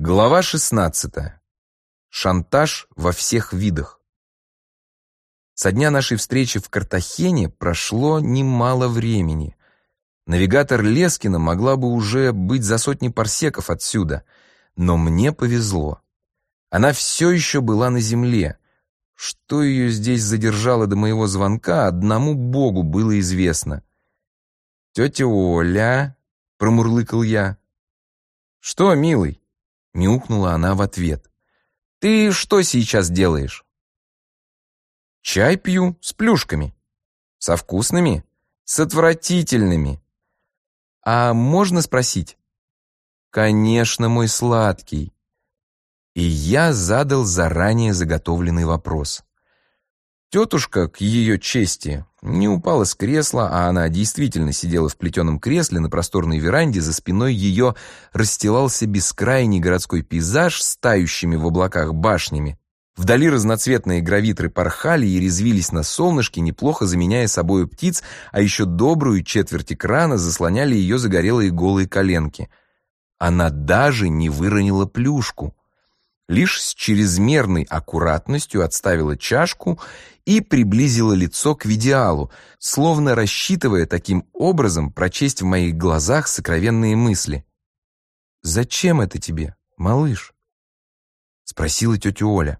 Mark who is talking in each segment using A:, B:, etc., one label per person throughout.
A: Глава 16. Шантаж во всех видах. Со дня нашей встречи в Картахене прошло немало времени. Навигатор Лескина могла бы уже быть за сотни парсеков отсюда, но мне повезло. Она все еще была на земле. Что ее здесь задержало до моего звонка, одному Богу было известно. «Тетя Оля», — промурлыкал я. «Что, милый?» — мяукнула она в ответ. «Ты что сейчас делаешь?» «Чай пью с плюшками». «Со вкусными?» «С отвратительными». «А можно спросить?» «Конечно, мой сладкий». И я задал заранее заготовленный вопрос. Тетушка, к ее чести, не упала с кресла, а она действительно сидела в плетеном кресле на просторной веранде, за спиной ее расстилался бескрайний городской пейзаж с тающими в облаках башнями. Вдали разноцветные гравитры порхали и резвились на солнышке, неплохо заменяя собою птиц, а еще добрую четверть экрана заслоняли ее загорелые голые коленки. Она даже не выронила плюшку. Лишь с чрезмерной аккуратностью отставила чашку и приблизила лицо к видеалу, словно рассчитывая таким образом прочесть в моих глазах сокровенные мысли. «Зачем это тебе, малыш?» — спросила тетя Оля.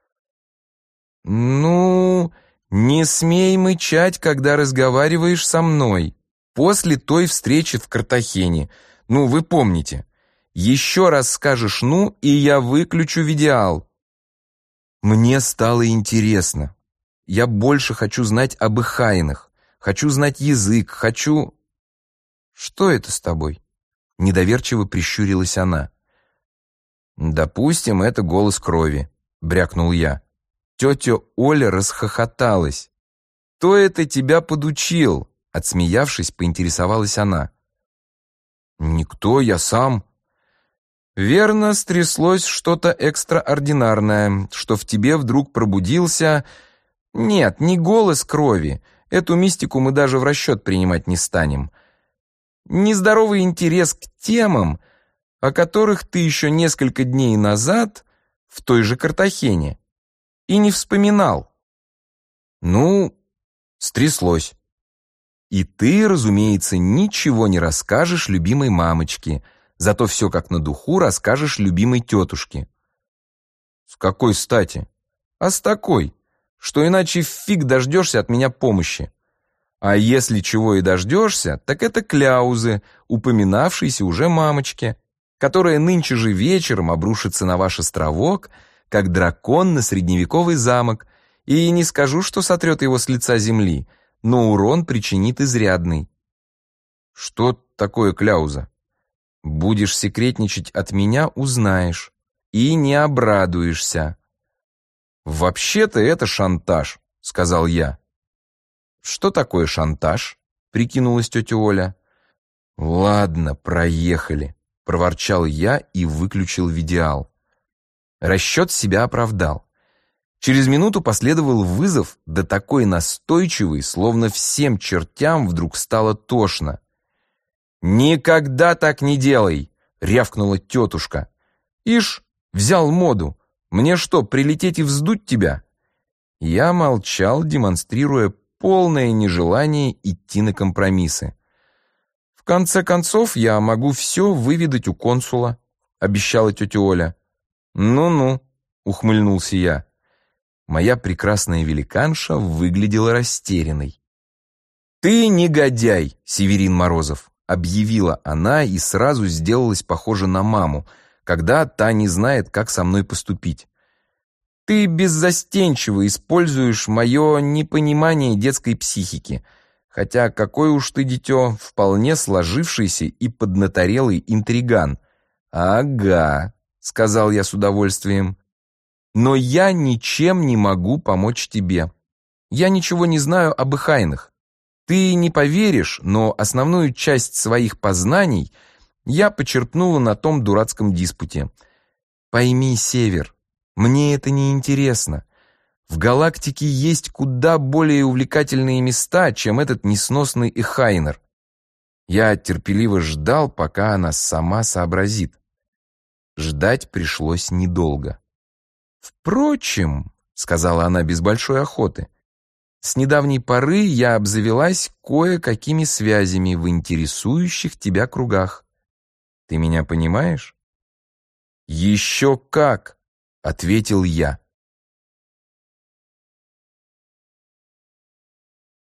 A: «Ну, не смей мычать, когда разговариваешь со мной. После той встречи в Картахене. Ну, вы помните. Еще раз скажешь «ну», и я выключу видеал». Мне стало интересно. Я больше хочу знать об эхайнах. Хочу знать язык, хочу... «Что это с тобой?» — недоверчиво прищурилась она. «Допустим, это голос крови», — брякнул я. Тетя Оля расхохоталась. «Кто это тебя подучил?» — отсмеявшись, поинтересовалась она. «Никто, я сам». «Верно, стряслось что-то экстраординарное, что в тебе вдруг пробудился...» «Нет, не голос крови. Эту мистику мы даже в расчет принимать не станем. Нездоровый интерес к темам, о которых ты еще несколько дней назад в той же Картахене и не вспоминал». «Ну, стряслось. И ты, разумеется, ничего не расскажешь любимой мамочке, зато все как на духу расскажешь любимой тетушке». «С какой стати?» «А с такой, что иначе фиг дождешься от меня помощи. А если чего и дождешься, так это кляузы, упоминавшейся уже мамочке, которая нынче же вечером обрушится на ваш островок, как дракон на средневековый замок, и не скажу, что сотрет его с лица земли, но урон причинит изрядный». «Что такое кляуза?» «Будешь секретничать от меня, узнаешь. И не обрадуешься». «Вообще-то это шантаж», — сказал я. «Что такое шантаж?» — прикинулась тетя Оля. «Ладно, проехали», — проворчал я и выключил видеал. Расчет себя оправдал. Через минуту последовал вызов, да такой настойчивый, словно всем чертям вдруг стало тошно. «Никогда так не делай!» — рявкнула тетушка. «Ишь, взял моду. Мне что, прилететь и вздуть тебя?» Я молчал, демонстрируя полное нежелание идти на компромиссы. «В конце концов, я могу все выведать у консула», — обещала тетя Оля. «Ну-ну», — ухмыльнулся я. Моя прекрасная великанша выглядела растерянной. «Ты негодяй, Северин Морозов», — объявила она и сразу сделалась похожа на маму, когда та не знает, как со мной поступить. «Ты беззастенчиво используешь мое непонимание детской психики, хотя какой уж ты, дитё, вполне сложившийся и поднаторелый интриган». «Ага», — сказал я с удовольствием. «Но я ничем не могу помочь тебе. Я ничего не знаю об эхайнах. Ты не поверишь, но основную часть своих познаний я почерпнула на том дурацком диспуте. Пойми, Север, мне это не интересно. В галактике есть куда более увлекательные места, чем этот несносный эхайнер». Я терпеливо ждал, пока она сама сообразит. Ждать пришлось недолго. «Впрочем», — сказала она без большой охоты, «с недавней поры я обзавелась кое-какими связями в интересующих тебя кругах. Ты меня понимаешь?» «Еще как», — ответил я.